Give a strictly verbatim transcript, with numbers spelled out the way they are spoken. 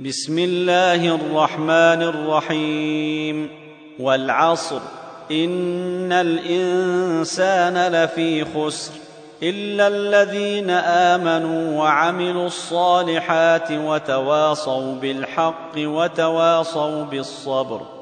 بسم الله الرحمن الرحيم. والعصر إن الإنسان لفي خسر إلا الذين آمنوا وعملوا الصالحات وتواصوا بالحق وتواصوا بالصبر.